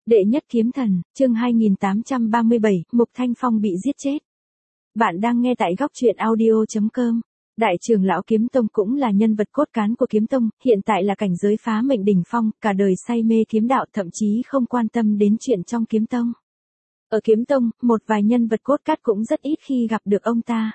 Đệ nhất kiếm thần, chương 2837, Mục Thanh Phong bị giết chết. Bạn đang nghe tại góc truyện audio.com. Đại trưởng lão Kiếm Tông cũng là nhân vật cốt cán của Kiếm Tông, hiện tại là cảnh giới phá mệnh đỉnh phong, cả đời say mê kiếm đạo thậm chí không quan tâm đến chuyện trong Kiếm Tông. Ở Kiếm Tông, một vài nhân vật cốt cát cũng rất ít khi gặp được ông ta.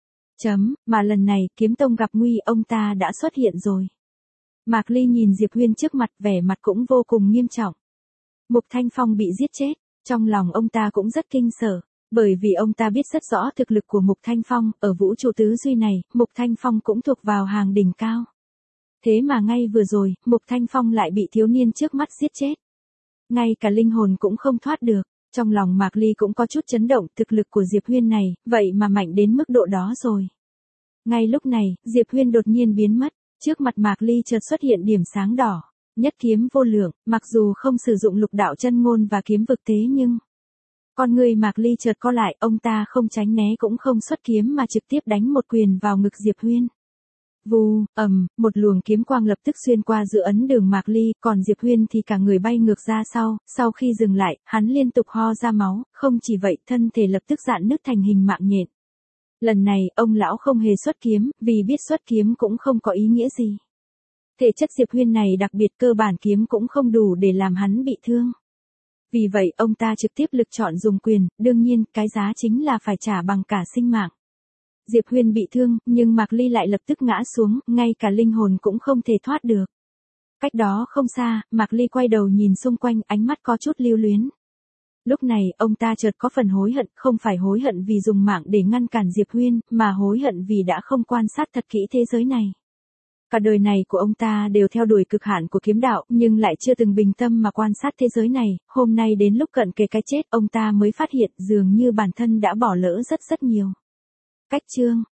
Mà lần này Kiếm Tông gặp nguy, ông ta đã xuất hiện rồi. Mạc Ly nhìn Diệp Huyên trước mặt, vẻ mặt cũng vô cùng nghiêm trọng. Mục Thanh Phong bị giết chết, trong lòng ông ta cũng rất kinh sợ, bởi vì ông ta biết rất rõ thực lực của Mục Thanh Phong, ở vũ trụ tứ duy này, Mục Thanh Phong cũng thuộc vào hàng đỉnh cao. Thế mà ngay vừa rồi, Mục Thanh Phong lại bị thiếu niên trước mắt giết chết. Ngay cả linh hồn cũng không thoát được, trong lòng Mạc Ly cũng có chút chấn động, thực lực của Diệp Huyên này, vậy mà mạnh đến mức độ đó rồi. Ngay lúc này, Diệp Huyên đột nhiên biến mất, trước mặt Mạc Ly chợt xuất hiện điểm sáng đỏ. Nhất kiếm vô lượng, mặc dù không sử dụng lục đạo chân ngôn và kiếm vực thế nhưng con người Mạc Ly chợt co lại, ông ta không tránh né cũng không xuất kiếm mà trực tiếp đánh một quyền vào ngực Diệp Huyên. Vù, một luồng kiếm quang lập tức xuyên qua giữa ấn đường Mạc Ly, còn Diệp Huyên thì cả người bay ngược ra sau khi dừng lại, hắn liên tục ho ra máu, không chỉ vậy, thân thể lập tức rạn nứt thành hình mạng nhện. Lần này, ông lão không hề xuất kiếm, vì biết xuất kiếm cũng không có ý nghĩa gì. Thể chất Diệp Huyên này đặc biệt, cơ bản kiếm cũng không đủ để làm hắn bị thương. Vì vậy ông ta trực tiếp lựa chọn dùng quyền, đương nhiên cái giá chính là phải trả bằng cả sinh mạng. Diệp Huyên bị thương, nhưng Mạc Ly lại lập tức ngã xuống, ngay cả linh hồn cũng không thể thoát được. Cách đó không xa, Mạc Ly quay đầu nhìn xung quanh, ánh mắt có chút lưu luyến. Lúc này, ông ta chợt có phần hối hận, không phải hối hận vì dùng mạng để ngăn cản Diệp Huyên, mà hối hận vì đã không quan sát thật kỹ thế giới này. Cả đời này của ông ta đều theo đuổi cực hạn của kiếm đạo, nhưng lại chưa từng bình tâm mà quan sát thế giới này, hôm nay đến lúc cận kề cái chết, ông ta mới phát hiện dường như bản thân đã bỏ lỡ rất nhiều. Cách chương